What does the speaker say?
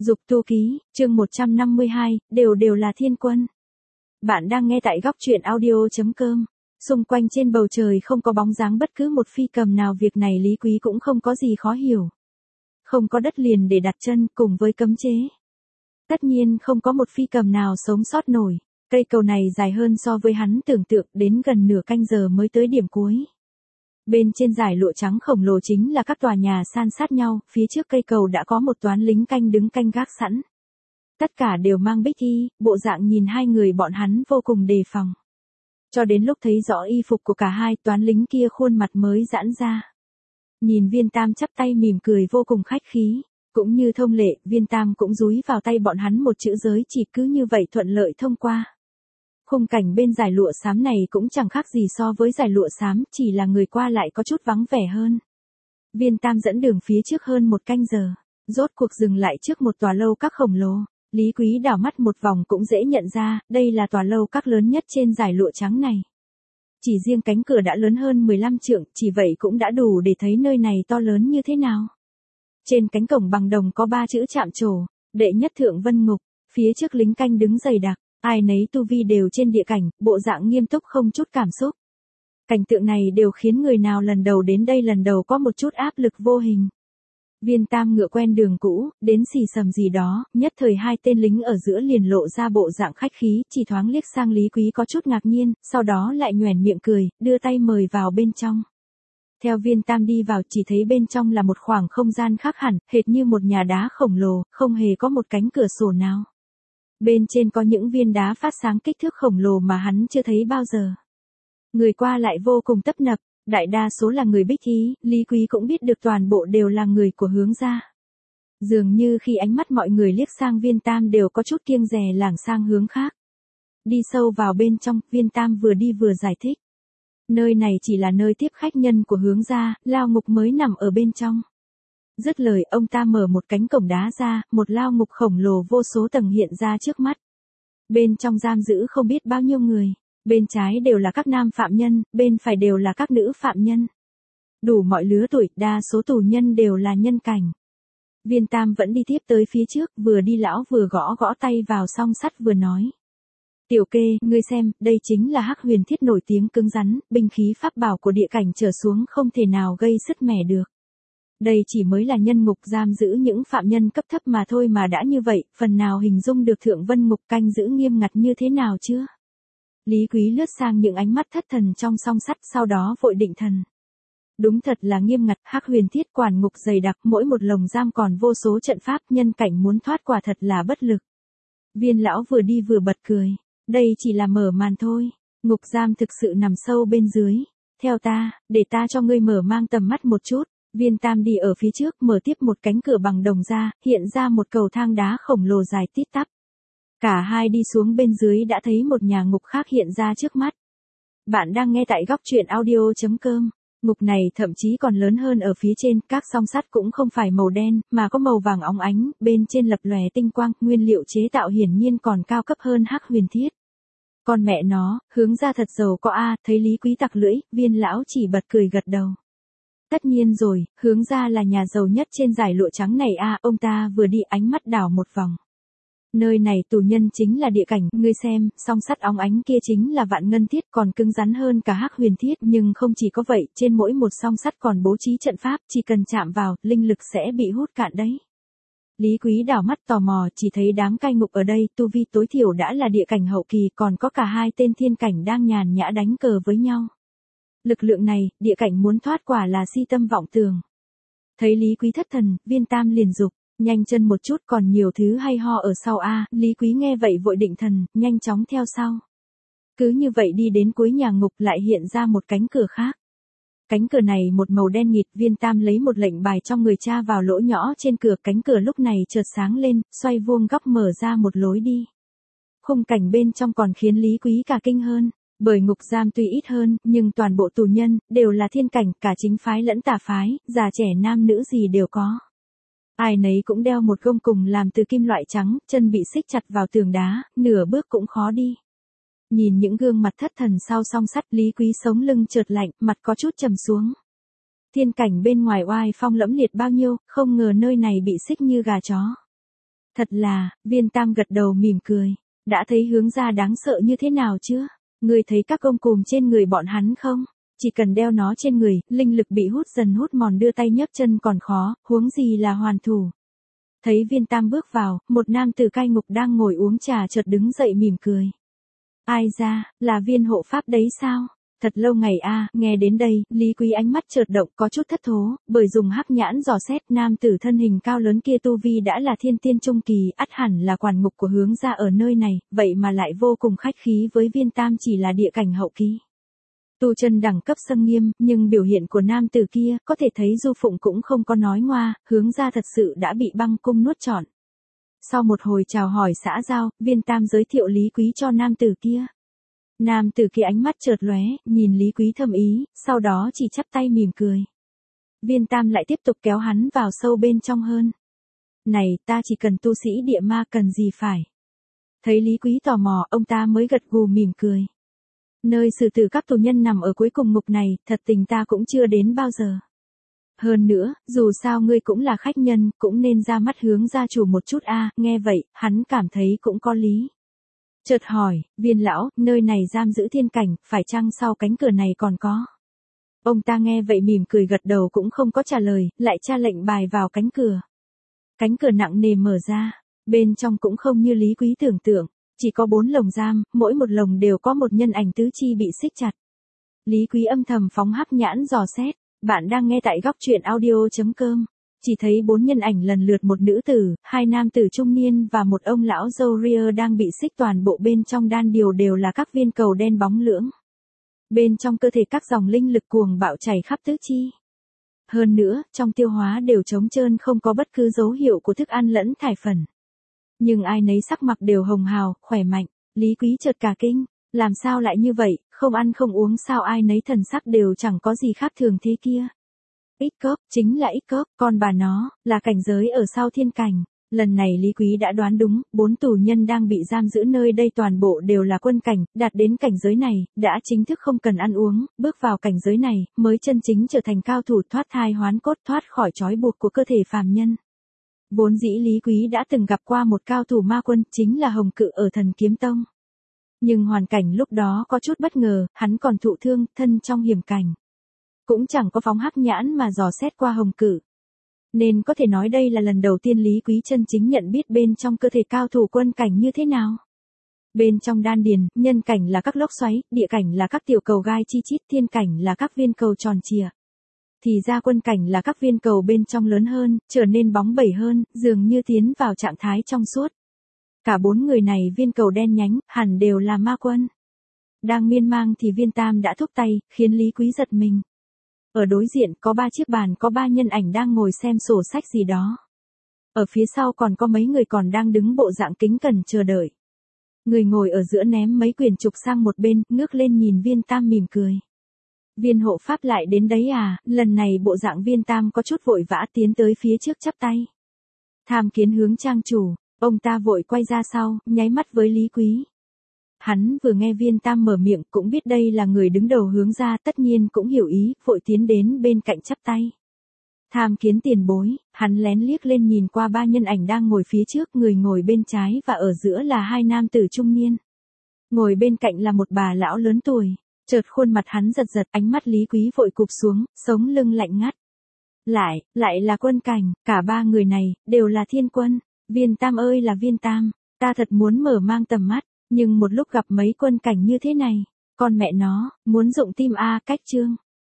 Dục tu ký, chương 152, đều là thiên quân. Bạn đang nghe tại góc truyện audio.com. Xung quanh trên bầu trời không có bóng dáng bất cứ một phi cầm nào, việc này Lý Quý cũng không có gì khó hiểu. Không có đất liền để đặt chân cùng với cấm chế. Tất nhiên không có một phi cầm nào sống sót nổi. Cây cầu này dài hơn so với hắn tưởng tượng, đến gần nửa canh giờ mới tới điểm cuối. Bên trên dải lụa trắng khổng lồ chính là các tòa nhà san sát nhau, phía trước cây cầu đã có một toán lính canh đứng canh gác sẵn. Tất cả đều mang bích y, bộ dạng nhìn hai người bọn hắn vô cùng đề phòng. Cho đến lúc thấy rõ y phục của cả hai toán lính kia, khuôn mặt mới giãn ra. Nhìn Viên Tam chắp tay mỉm cười vô cùng khách khí, cũng như thông lệ, Viên Tam cũng dúi vào tay bọn hắn một chữ giới chỉ, cứ như vậy thuận lợi thông qua. Khung cảnh bên dải lụa xám này cũng chẳng khác gì so với dải lụa xám, chỉ là người qua lại có chút vắng vẻ hơn. Viên Tam dẫn đường phía trước hơn một canh giờ, rốt cuộc dừng lại trước một tòa lâu các khổng lồ. Lý Quý đảo mắt một vòng cũng dễ nhận ra, đây là tòa lâu các lớn nhất trên dải lụa trắng này. Chỉ riêng cánh cửa đã lớn hơn 15 trượng, chỉ vậy cũng đã đủ để thấy nơi này to lớn như thế nào. Trên cánh cổng bằng đồng có 3 chữ chạm trổ, đệ nhất thượng vân ngục, phía trước lính canh đứng dày đặc. Ai nấy tu vi đều trên địa cảnh, bộ dạng nghiêm túc không chút cảm xúc. Cảnh tượng này đều khiến người nào lần đầu đến đây lần đầu có một chút áp lực vô hình. Viên Tam ngựa quen đường cũ, đến xì xầm gì đó, nhất thời hai tên lính ở giữa liền lộ ra bộ dạng khách khí, chỉ thoáng liếc sang Lý Quý có chút ngạc nhiên, sau đó lại nhoẻn miệng cười, đưa tay mời vào bên trong. Theo Viên Tam đi vào, chỉ thấy bên trong là một khoảng không gian khác hẳn, hệt như một nhà đá khổng lồ, không hề có một cánh cửa sổ nào. Bên trên có những viên đá phát sáng kích thước khổng lồ mà hắn chưa thấy bao giờ. Người qua lại vô cùng tấp nập, đại đa số là người bích y, Lý Quý cũng biết được toàn bộ đều là người của Hướng gia. Dường như khi ánh mắt mọi người liếc sang Viên Tam đều có chút kiêng dè lảng sang hướng khác. Đi sâu vào bên trong, Viên Tam vừa đi vừa giải thích. Nơi này chỉ là nơi tiếp khách nhân của Hướng gia, lao ngục mới nằm ở bên trong. Dứt lời, ông ta mở một cánh cổng đá ra, một lao ngục khổng lồ vô số tầng hiện ra trước mắt. Bên trong giam giữ không biết bao nhiêu người, bên trái đều là các nam phạm nhân, bên phải đều là các nữ phạm nhân. Đủ mọi lứa tuổi, đa số tù nhân đều là nhân cảnh. Viên Tam vẫn đi tiếp tới phía trước, vừa đi lão vừa gõ gõ tay vào song sắt vừa nói. Tiểu Kê, ngươi xem, đây chính là Hắc Huyền Thiết nổi tiếng cứng rắn, binh khí pháp bảo của địa cảnh trở xuống không thể nào gây sứt mẻ được. Đây chỉ mới là nhân ngục giam giữ những phạm nhân cấp thấp mà thôi, mà đã như vậy, phần nào hình dung được thượng vân ngục canh giữ nghiêm ngặt như thế nào chưa? Lý Quý lướt sang những ánh mắt thất thần trong song sắt, sau đó vội định thần. Đúng thật là nghiêm ngặt, Hắc Huyền Thiết quản ngục dày đặc, mỗi một lồng giam còn vô số trận pháp, nhân cảnh muốn thoát quả thật là bất lực. Viên lão vừa đi vừa bật cười, đây chỉ là mở màn thôi, ngục giam thực sự nằm sâu bên dưới. Theo ta, để ta cho ngươi mở mang tầm mắt một chút. Viên Tam đi ở phía trước, mở tiếp một cánh cửa bằng đồng ra, hiện ra một cầu thang đá khổng lồ dài tít tắp. Cả hai đi xuống bên dưới đã thấy một nhà ngục khác hiện ra trước mắt. Bạn đang nghe tại góc truyện audio.com. Ngục này thậm chí còn lớn hơn ở phía trên, các song sắt cũng không phải màu đen, mà có màu vàng óng ánh, bên trên lập lòe tinh quang, nguyên liệu chế tạo hiển nhiên còn cao cấp hơn Hắc Huyền Thiết. Con mẹ nó, Hướng gia thật giàu có a, thấy Lý Quý tặc lưỡi, Viên lão chỉ bật cười gật đầu. Tất nhiên rồi, Hướng gia là nhà giàu nhất trên dải lụa trắng này a, ông ta vừa đi ánh mắt đảo một vòng. Nơi này tù nhân chính là địa cảnh, ngươi xem, song sắt óng ánh kia chính là Vạn Ngân Thiết, còn cứng rắn hơn cả Hắc Huyền Thiết, nhưng không chỉ có vậy, trên mỗi một song sắt còn bố trí trận pháp, chỉ cần chạm vào, linh lực sẽ bị hút cạn đấy. Lý Quý đảo mắt tò mò, chỉ thấy đám cai ngục ở đây, tu vi tối thiểu đã là địa cảnh hậu kỳ, còn có cả hai tên thiên cảnh đang nhàn nhã đánh cờ với nhau. Lực lượng này, địa cảnh muốn thoát quả là si tâm vọng tưởng. Thấy Lý Quý thất thần, Viên Tam liền dục, nhanh chân một chút, còn nhiều thứ hay ho ở sau a. Lý Quý nghe vậy vội định thần, nhanh chóng theo sau. Cứ như vậy đi đến cuối nhà ngục, lại hiện ra một cánh cửa khác. Cánh cửa này một màu đen nghịt, Viên Tam lấy một lệnh bài trong người tra vào lỗ nhỏ trên cửa, cánh cửa lúc này chợt sáng lên, xoay vuông góc mở ra một lối đi. Khung cảnh bên trong còn khiến Lý Quý cả kinh hơn. Bởi ngục giam tuy ít hơn, nhưng toàn bộ tù nhân, đều là thiên cảnh, cả chính phái lẫn tà phái, già trẻ nam nữ gì đều có. Ai nấy cũng đeo một gông cùng làm từ kim loại trắng, chân bị xích chặt vào tường đá, nửa bước cũng khó đi. Nhìn những gương mặt thất thần sau song sắt, Lý Quý sống lưng chợt lạnh, mặt có chút trầm xuống. Thiên cảnh bên ngoài oai phong lẫm liệt bao nhiêu, không ngờ nơi này bị xích như gà chó. Thật là, Viên Tam gật đầu mỉm cười. Đã thấy hướng gia đáng sợ như thế nào chưa? Ngươi thấy các công cùm trên người bọn hắn không? Chỉ cần đeo nó trên người, linh lực bị hút dần hút mòn đưa tay nhấc chân còn khó, huống gì là hoàn thủ. Thấy Viên Tam bước vào, một nam tử cai ngục đang ngồi uống trà chợt đứng dậy mỉm cười. Ai ra, là Viên hộ pháp đấy sao? Thật lâu ngày a, nghe đến đây, Lý Quý ánh mắt chợt động có chút thất thố, bởi dùng hắc nhãn dò xét nam tử thân hình cao lớn kia tu vi đã là thiên tiên trung kỳ, ắt hẳn là quản ngục của hướng gia ở nơi này, vậy mà lại vô cùng khách khí với Viên Tam chỉ là địa cảnh hậu kỳ. Tu chân đẳng cấp xâm nghiêm, nhưng biểu hiện của nam tử kia, có thể thấy Du Phụng cũng không có nói ngoa, hướng gia thật sự đã bị băng cung nuốt trọn. Sau một hồi chào hỏi xã giao, Viên Tam giới thiệu Lý Quý cho nam tử kia. Nam tử kia ánh mắt chợt lóe, nhìn Lý Quý thâm ý, sau đó chỉ chắp tay mỉm cười. Viên Tam lại tiếp tục kéo hắn vào sâu bên trong hơn. Này, ta chỉ cần tu sĩ địa ma cần gì phải. Thấy Lý Quý tò mò, ông ta mới gật gù mỉm cười. Nơi xử tử các tù nhân nằm ở cuối cùng ngục này, thật tình ta cũng chưa đến bao giờ. Hơn nữa, dù sao ngươi cũng là khách nhân, cũng nên ra mắt hướng gia chủ một chút a. Nghe vậy, hắn cảm thấy cũng có lý. Chợt hỏi, Viên lão, nơi này giam giữ thiên cảnh, phải chăng sau cánh cửa này còn có? Ông ta nghe vậy mỉm cười gật đầu cũng không có trả lời, lại tra lệnh bài vào cánh cửa. Cánh cửa nặng nề mở ra, bên trong cũng không như Lý Quý tưởng tượng, chỉ có 4 lồng giam, mỗi một lồng đều có một nhân ảnh tứ chi bị xích chặt. Lý Quý âm thầm phóng hắc nhãn dò xét, bạn đang nghe tại góc truyện audio.com. Chỉ thấy 4 nhân ảnh lần lượt một nữ tử, 2 nam tử trung niên và một ông lão râu ria đang bị xích, toàn bộ bên trong đan điền đều là các viên cầu đen bóng lưỡng. Bên trong cơ thể các dòng linh lực cuồng bạo chảy khắp tứ chi. Hơn nữa, trong tiêu hóa đều trống trơn không có bất cứ dấu hiệu của thức ăn lẫn thải phần. Nhưng ai nấy sắc mặt đều hồng hào, khỏe mạnh. Lý Quý chợt cả kinh, làm sao lại như vậy, không ăn không uống sao ai nấy thần sắc đều chẳng có gì khác thường thế kia. Ít cớp, chính là ít cớp, con bà nó, là cảnh giới ở sau thiên cảnh. Lần này Lý Quý đã đoán đúng, 4 tù nhân đang bị giam giữ nơi đây toàn bộ đều là quân cảnh, đạt đến cảnh giới này, đã chính thức không cần ăn uống, bước vào cảnh giới này, mới chân chính trở thành cao thủ thoát thai hoán cốt, thoát khỏi trói buộc của cơ thể phàm nhân. Vốn dĩ Lý Quý đã từng gặp qua một cao thủ ma quân, chính là Hồng Cự ở Thần Kiếm Tông. Nhưng hoàn cảnh lúc đó có chút bất ngờ, hắn còn thụ thương, thân trong hiểm cảnh. Cũng chẳng có phóng hắc nhãn mà dò xét qua Hồng Cự. Nên có thể nói đây là lần đầu tiên Lý Quý chân chính nhận biết bên trong cơ thể cao thủ quân cảnh như thế nào. Bên trong đan điền, nhân cảnh là các lốc xoáy, địa cảnh là các tiểu cầu gai chi chít, thiên cảnh là các viên cầu tròn trịa. Thì ra quân cảnh là các viên cầu bên trong lớn hơn, trở nên bóng bẩy hơn, dường như tiến vào trạng thái trong suốt. Cả 4 người này viên cầu đen nhánh, hẳn đều là ma quân. Đang miên man thì Viên Tam đã thúc tay, khiến Lý Quý giật mình. Ở đối diện có 3 chiếc bàn, có 3 nhân ảnh đang ngồi xem sổ sách gì đó. Ở phía sau còn có mấy người còn đang đứng bộ dạng kính cẩn chờ đợi. Người ngồi ở giữa ném mấy quyển trục sang một bên, ngước lên nhìn Viên Tam mỉm cười. Viên hộ pháp lại đến đấy à? Lần này bộ dạng Viên Tam có chút vội vã tiến tới phía trước chắp tay. Tham kiến hướng trang chủ, ông ta vội quay ra sau, nháy mắt với Lý Quý. Hắn vừa nghe Viên Tam mở miệng cũng biết đây là người đứng đầu hướng ra, tất nhiên cũng hiểu ý, vội tiến đến bên cạnh chắp tay. Tham kiến tiền bối, hắn lén liếc lên nhìn qua 3 nhân ảnh đang ngồi phía trước, người ngồi bên trái và ở giữa là 2 nam tử trung niên. Ngồi bên cạnh là một bà lão lớn tuổi, chợt khuôn mặt hắn giật giật, ánh mắt Lý Quý vội cụp xuống, sống lưng lạnh ngắt. Lại là quân cảnh, cả 3 người này, đều là thiên quân. Viên Tam ơi là Viên Tam, ta thật muốn mở mang tầm mắt. Nhưng một lúc gặp mấy quân cảnh như thế này, con mẹ nó, muốn dụng tim a. Cách chương.